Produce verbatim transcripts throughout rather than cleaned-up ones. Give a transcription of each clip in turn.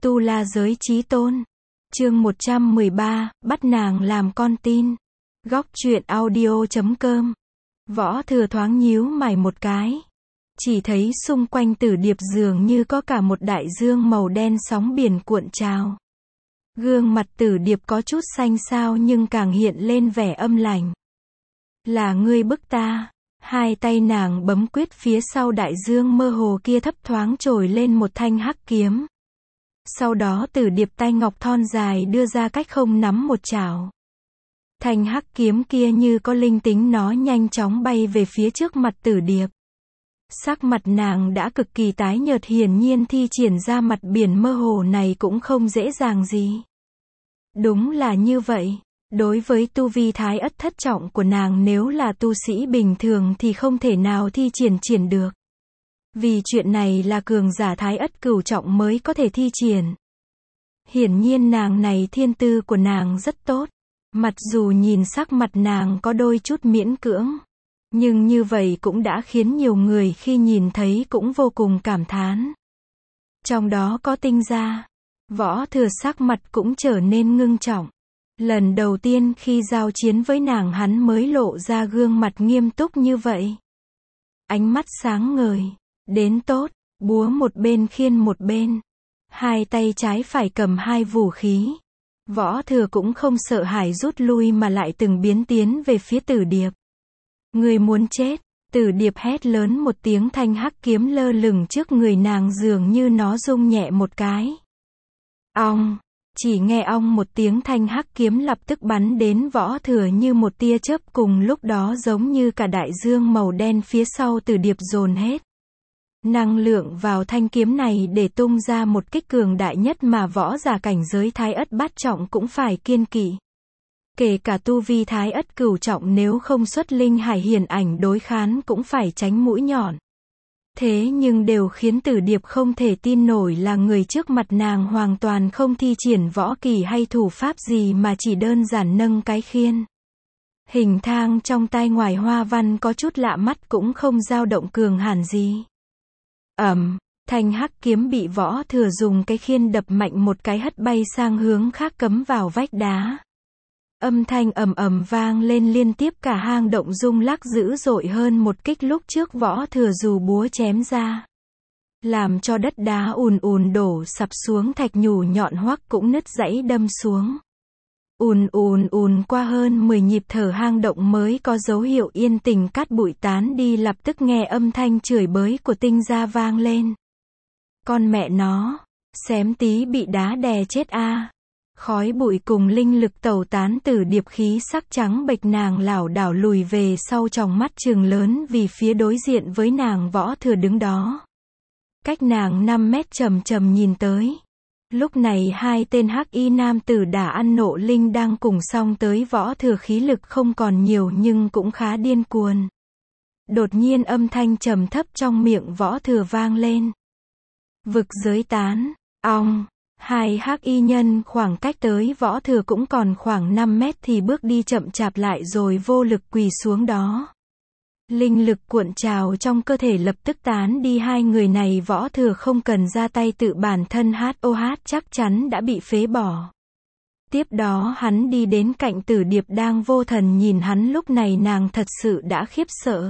Tu La Giới Chí Tôn. Chương một trăm mười ba, bắt nàng làm con tin. Góc truyện audio chấm com. Võ Thừa thoáng nhíu mày một cái. Chỉ thấy xung quanh Tử Điệp dường như có cả một đại dương màu đen sóng biển cuộn trào. Gương mặt Tử Điệp có chút xanh xao nhưng càng hiện lên vẻ âm lãnh. Là ngươi bức ta. Hai tay nàng bấm quyết, phía sau đại dương mơ hồ kia thấp thoáng trồi lên một thanh hắc kiếm. Sau đó Tử Điệp tay ngọc thon dài đưa ra cách không nắm một chảo. Thanh hắc kiếm kia như có linh tính, nó nhanh chóng bay về phía trước mặt Tử Điệp. Sắc mặt nàng đã cực kỳ tái nhợt, hiển nhiên thi triển ra mặt biển mơ hồ này cũng không dễ dàng gì. Đúng là như vậy. Đối với tu vi thái ất thất trọng của nàng, nếu là tu sĩ bình thường thì không thể nào thi triển triển được. Vì chuyện này là cường giả thái ất cửu trọng mới có thể thi triển. Hiển nhiên nàng này thiên tư của nàng rất tốt. Mặc dù nhìn sắc mặt nàng có đôi chút miễn cưỡng, nhưng như vậy cũng đã khiến nhiều người khi nhìn thấy cũng vô cùng cảm thán. Trong đó có Tinh Gia. Võ Thừa sắc mặt cũng trở nên ngưng trọng. Lần đầu tiên khi giao chiến với nàng, hắn mới lộ ra gương mặt nghiêm túc như vậy. Ánh mắt sáng ngời. Đến tốt, búa một bên khiên một bên. Hai tay trái phải cầm hai vũ khí. Võ Thừa cũng không sợ hãi rút lui mà lại từng biến tiến về phía Tử Điệp. Người muốn chết. Tử Điệp hét lớn một tiếng, thanh hắc kiếm lơ lửng trước người nàng, dường như nó rung nhẹ một cái. Ong. Chỉ nghe ong một tiếng, thanh hắc kiếm lập tức bắn đến Võ Thừa như một tia chớp, cùng lúc đó giống như cả đại dương màu đen phía sau Tử Điệp dồn hết năng lượng vào thanh kiếm này để tung ra một kích cường đại nhất mà võ giả cảnh giới thái ất bát trọng cũng phải kiêng kỵ. Kể cả tu vi thái ất cửu trọng, nếu không xuất linh hải hiển ảnh đối kháng cũng phải tránh mũi nhọn. Thế nhưng đều khiến Tử Điệp không thể tin nổi là người trước mặt nàng hoàn toàn không thi triển võ kỳ hay thủ pháp gì mà chỉ đơn giản nâng cái khiên. Hình thang trong tay ngoài hoa văn có chút lạ mắt, cũng không dao động cường hãn gì. Ầm, thanh hắc kiếm bị Võ Thừa dùng cái khiên đập mạnh một cái, hất bay sang hướng khác, cắm vào vách đá. Âm thanh ầm ầm vang lên liên tiếp, cả hang động rung lắc dữ dội hơn một kích lúc trước Võ Thừa dù búa chém ra, làm cho đất đá ùn ùn đổ sập xuống, thạch nhũ nhọn hoắc cũng nứt dãy đâm xuống. Ùn ùn ùn qua hơn mười nhịp thở, hang động mới có dấu hiệu yên tĩnh, cát bụi tán đi, lập tức nghe âm thanh chửi bới của Tinh Gia vang lên. Con mẹ nó, xém tí bị đá đè chết a. À. Khói bụi cùng linh lực tẩu tán, Tử Điệp khí sắc trắng bệch, nàng lảo đảo lùi về sau, tròng mắt trừng lớn vì phía đối diện với nàng Võ Thừa đứng đó. Cách nàng năm mét, chầm chầm nhìn tới. Lúc này hai tên hắc y nam tử đã ăn nộ linh đang cùng xông tới Võ Thừa, khí lực không còn nhiều nhưng cũng khá điên cuồng. Đột nhiên âm thanh trầm thấp trong miệng Võ Thừa vang lên. Vực giới tán. Ong. Hai hắc y nhân khoảng cách tới Võ Thừa cũng còn khoảng năm mét thì bước đi chậm chạp lại rồi vô lực quỳ xuống đó. Linh lực cuộn trào trong cơ thể lập tức tán đi, hai người này Võ Thừa không cần ra tay tự bản thân hát ô hát chắc chắn đã bị phế bỏ. Tiếp đó hắn đi đến cạnh Tử Điệp đang vô thần nhìn hắn, lúc này nàng thật sự đã khiếp sợ.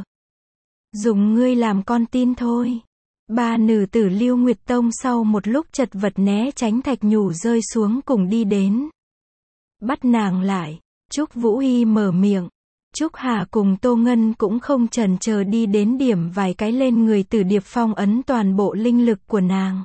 Dùng ngươi làm con tin thôi. Ba nữ tử Lưu Nguyệt Tông sau một lúc chật vật né tránh thạch nhũ rơi xuống cùng đi đến. Bắt nàng lại. Trúc Vũ Hy mở miệng. Trúc Hà cùng Tô Ngân cũng không chần chờ đi đến điểm vài cái lên người Tử Điệp, phong ấn toàn bộ linh lực của nàng.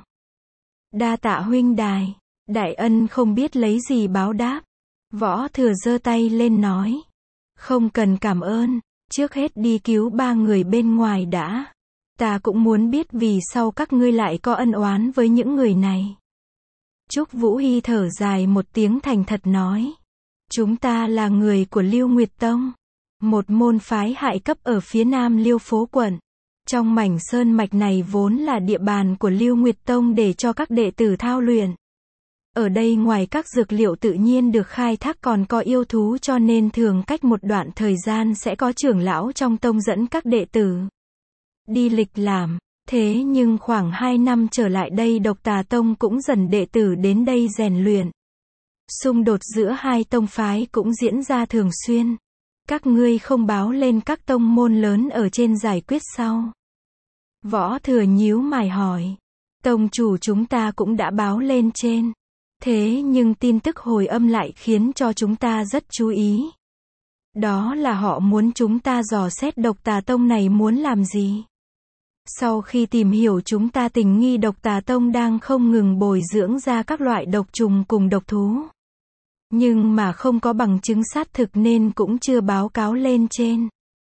Đa tạ huynh đài. Đại ân không biết lấy gì báo đáp. Võ Thừa giơ tay lên nói. Không cần cảm ơn. Trước hết đi cứu ba người bên ngoài đã. Ta cũng muốn biết vì sao các ngươi lại có ân oán với những người này. Trúc Vũ Hy thở dài một tiếng, thành thật nói. Chúng ta là người của Lưu Nguyệt Tông. Một môn phái hại cấp ở phía nam Liêu Phố quận. Trong mảnh sơn mạch này vốn là địa bàn của Lưu Nguyệt Tông để cho các đệ tử thao luyện. Ở đây ngoài các dược liệu tự nhiên được khai thác còn có yêu thú, cho nên thường cách một đoạn thời gian sẽ có trưởng lão trong tông dẫn các đệ tử đi lịch lãm. Thế nhưng khoảng hai năm trở lại đây Độc Tà Tông cũng dần đệ tử đến đây rèn luyện. Xung đột giữa hai tông phái cũng diễn ra thường xuyên. Các ngươi không báo lên các tông môn lớn ở trên giải quyết sao? Võ Thừa nhíu mày hỏi. Tông chủ chúng ta cũng đã báo lên trên. Thế nhưng tin tức hồi âm lại khiến cho chúng ta rất chú ý. Đó là họ muốn chúng ta dò xét Độc Tà Tông này muốn làm gì. Sau khi tìm hiểu chúng ta tình nghi Độc Tà Tông đang không ngừng bồi dưỡng ra các loại độc trùng cùng độc thú. Nhưng mà không có bằng chứng xác thực nên cũng chưa báo cáo lên trên.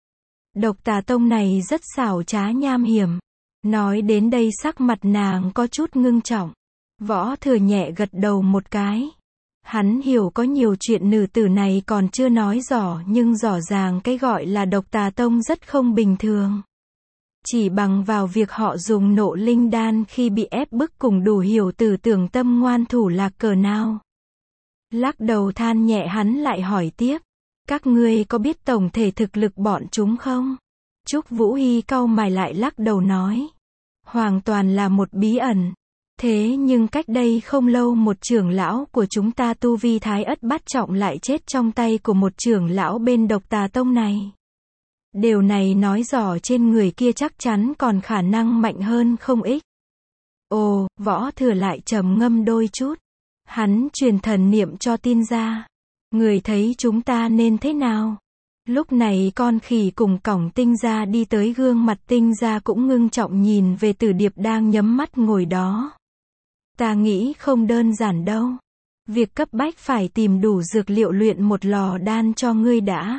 Độc Tà Tông này rất xảo trá nham hiểm. Nói đến đây sắc mặt nàng có chút ngưng trọng. Võ Thừa nhẹ gật đầu một cái. Hắn hiểu có nhiều chuyện nữ tử này còn chưa nói rõ nhưng rõ ràng cái gọi là Độc Tà Tông rất không bình thường. Chỉ bằng vào việc họ dùng nộ linh đan khi bị ép bức cùng đủ hiểu tử tưởng tâm ngoan thủ là cỡ nào. Lắc đầu than nhẹ hắn lại hỏi tiếp. Các ngươi có biết tổng thể thực lực bọn chúng không? Trúc Vũ Hy cau mày lại lắc đầu nói. Hoàn toàn là một bí ẩn. Thế nhưng cách đây không lâu một trưởng lão của chúng ta tu vi thái ất bát trọng lại chết trong tay của một trưởng lão bên Độc Tà Tông này. Điều này nói rõ trên người kia chắc chắn còn khả năng mạnh hơn không ít. Ồ, Võ Thừa lại trầm ngâm đôi chút. Hắn truyền thần niệm cho tin ra. Người thấy chúng ta nên thế nào? Lúc này con khỉ cùng cổng tinh gia đi tới gương mặt tinh gia cũng ngưng trọng nhìn về Tử Điệp đang nhắm mắt ngồi đó. Ta nghĩ không đơn giản đâu. Việc cấp bách phải tìm đủ dược liệu luyện một lò đan cho ngươi đã.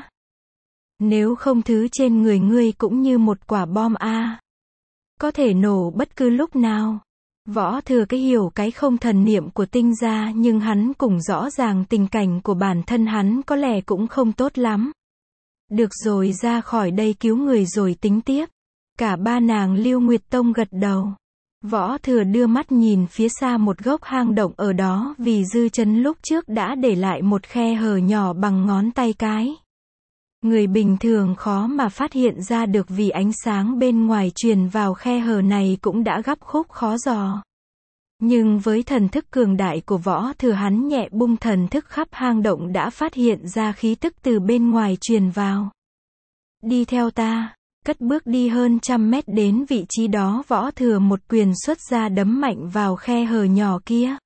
Nếu không thứ trên người ngươi cũng như một quả bom a. Có thể nổ bất cứ lúc nào. Võ Thừa cái hiểu cái không thần niệm của tinh gia nhưng hắn cũng rõ ràng tình cảnh của bản thân hắn có lẽ cũng không tốt lắm. Được rồi ra khỏi đây cứu người rồi tính tiếp. Cả ba nàng Lưu Nguyệt Tông gật đầu. Võ Thừa đưa mắt nhìn phía xa một gốc hang động ở đó vì dư chấn lúc trước đã để lại một khe hở nhỏ bằng ngón tay cái. Người bình thường khó mà phát hiện ra được vì ánh sáng bên ngoài truyền vào khe hở này cũng đã gấp khúc khó dò. Nhưng với thần thức cường đại của Võ Thừa hắn nhẹ bung thần thức khắp hang động đã phát hiện ra khí tức từ bên ngoài truyền vào. Đi theo ta, cất bước đi hơn trăm mét đến vị trí đó Võ Thừa một quyền xuất ra đấm mạnh vào khe hở nhỏ kia.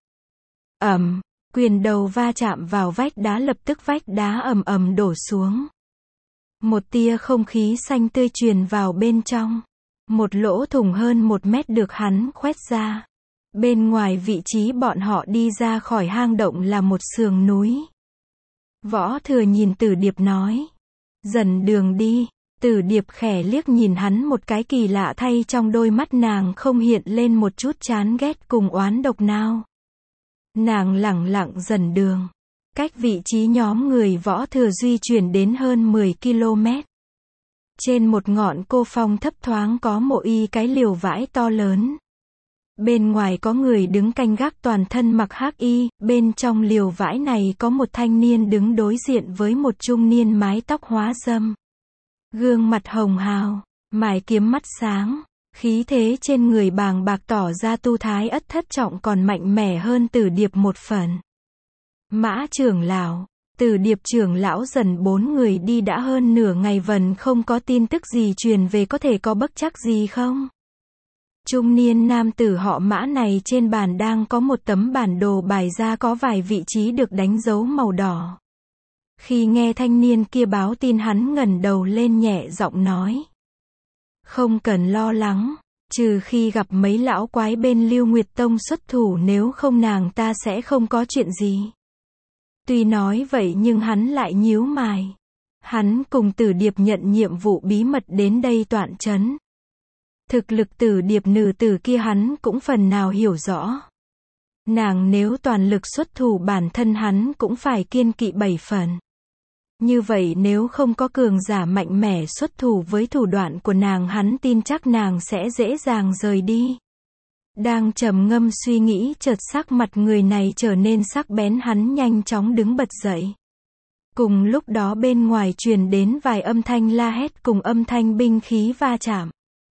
Ầm, quyền đầu va chạm vào vách đá lập tức vách đá ầm ầm đổ xuống. Một tia không khí xanh tươi truyền vào bên trong. Một lỗ thủng hơn một mét được hắn khoét ra. Bên ngoài vị trí bọn họ đi ra khỏi hang động là một sườn núi. Võ Thừa nhìn Tử Điệp nói. Dần đường đi. Tử Điệp khẽ liếc nhìn hắn một cái kỳ lạ thay trong đôi mắt nàng không hiện lên một chút chán ghét cùng oán độc nào. Nàng lẳng lặng dần đường. Cách vị trí nhóm người Võ Thừa di chuyển đến hơn mười ki lô mét. Trên một ngọn cô phong thấp thoáng có một y cái liều vải to lớn. Bên ngoài có người đứng canh gác toàn thân mặc hắc y, bên trong liều vải này có một thanh niên đứng đối diện với một trung niên mái tóc hóa râm. Gương mặt hồng hào, mày kiếm mắt sáng, khí thế trên người bàng bạc tỏ ra tu thái ất thất trọng còn mạnh mẽ hơn Tử Điệp một phần. Mã trưởng lão, Tử Điệp trưởng lão dần bốn người đi đã hơn nửa ngày vẫn không có tin tức gì truyền về có thể có bất trắc gì không? Trung niên nam tử họ Mã này trên bàn đang có một tấm bản đồ bài ra có vài vị trí được đánh dấu màu đỏ. Khi nghe thanh niên kia báo tin hắn ngẩng đầu lên nhẹ giọng nói. Không cần lo lắng, trừ khi gặp mấy lão quái bên Lưu Nguyệt Tông xuất thủ nếu không nàng ta sẽ không có chuyện gì. Tuy nói vậy nhưng hắn lại nhíu mày. Hắn cùng Tử Điệp nhận nhiệm vụ bí mật đến đây toạn trấn. Thực lực Tử Điệp nữ tử kia hắn cũng phần nào hiểu rõ. Nàng nếu toàn lực xuất thủ bản thân hắn cũng phải kiên kỵ bảy phần. Như vậy nếu không có cường giả mạnh mẽ xuất thủ với thủ đoạn của nàng hắn tin chắc nàng sẽ dễ dàng rời đi. Đang trầm ngâm suy nghĩ chợt sắc mặt người này trở nên sắc bén hắn nhanh chóng đứng bật dậy. Cùng lúc đó bên ngoài truyền đến vài âm thanh la hét cùng âm thanh binh khí va chạm.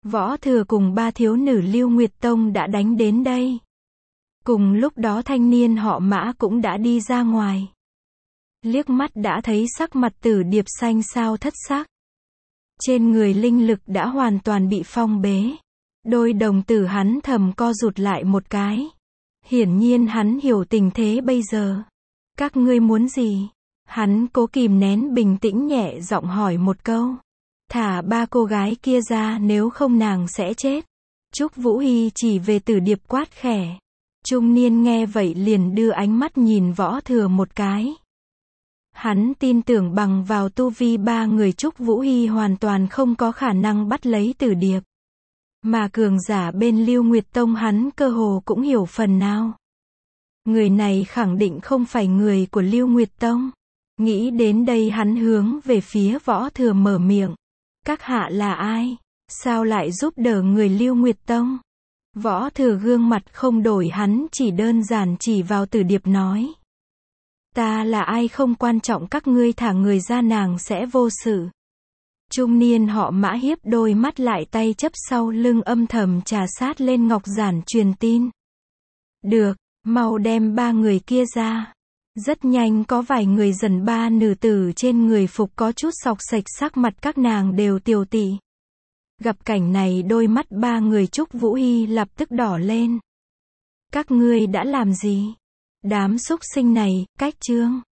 Võ Thừa cùng ba thiếu nữ Lưu Nguyệt Tông đã đánh đến đây. Cùng lúc đó thanh niên họ Mã cũng đã đi ra ngoài. Liếc mắt đã thấy sắc mặt Tử Điệp xanh xao thất sắc. Trên người linh lực đã hoàn toàn bị phong bế. Đôi đồng tử hắn thầm co rụt lại một cái. Hiển nhiên hắn hiểu tình thế bây giờ. Các ngươi muốn gì? Hắn cố kìm nén bình tĩnh nhẹ giọng hỏi một câu. Thả ba cô gái kia ra, nếu không nàng sẽ chết. Trúc Vũ Hy chỉ về Tử Điệp quát khẽ. Trung niên nghe vậy liền đưa ánh mắt nhìn Võ Thừa một cái. Hắn tin tưởng bằng vào tu vi ba người Trúc Vũ Hy hoàn toàn không có khả năng bắt lấy Tử Điệp. Mà cường giả bên Lưu Nguyệt Tông hắn cơ hồ cũng hiểu phần nào. Người này khẳng định không phải người của Lưu Nguyệt Tông. Nghĩ đến đây hắn hướng về phía Võ Thừa mở miệng. Các hạ là ai? Sao lại giúp đỡ người Lưu Nguyệt Tông? Võ Thừa gương mặt không đổi, hắn chỉ đơn giản chỉ vào Tử Điệp nói. Ta là ai không quan trọng, các ngươi thả người ra nàng sẽ vô sự. Trung niên họ Mã hiếp đôi mắt lại, tay chấp sau lưng âm thầm trà sát lên ngọc giản truyền tin. Được, mau đem ba người kia ra. Rất nhanh có vài người dần ba nữ tử trên người phục có chút sọc sạch, sắc mặt các nàng đều tiều tị. Gặp cảnh này đôi mắt ba người Trúc Vũ Hy lập tức đỏ lên. Các ngươi đã làm gì? Đám súc sinh này, cách chương.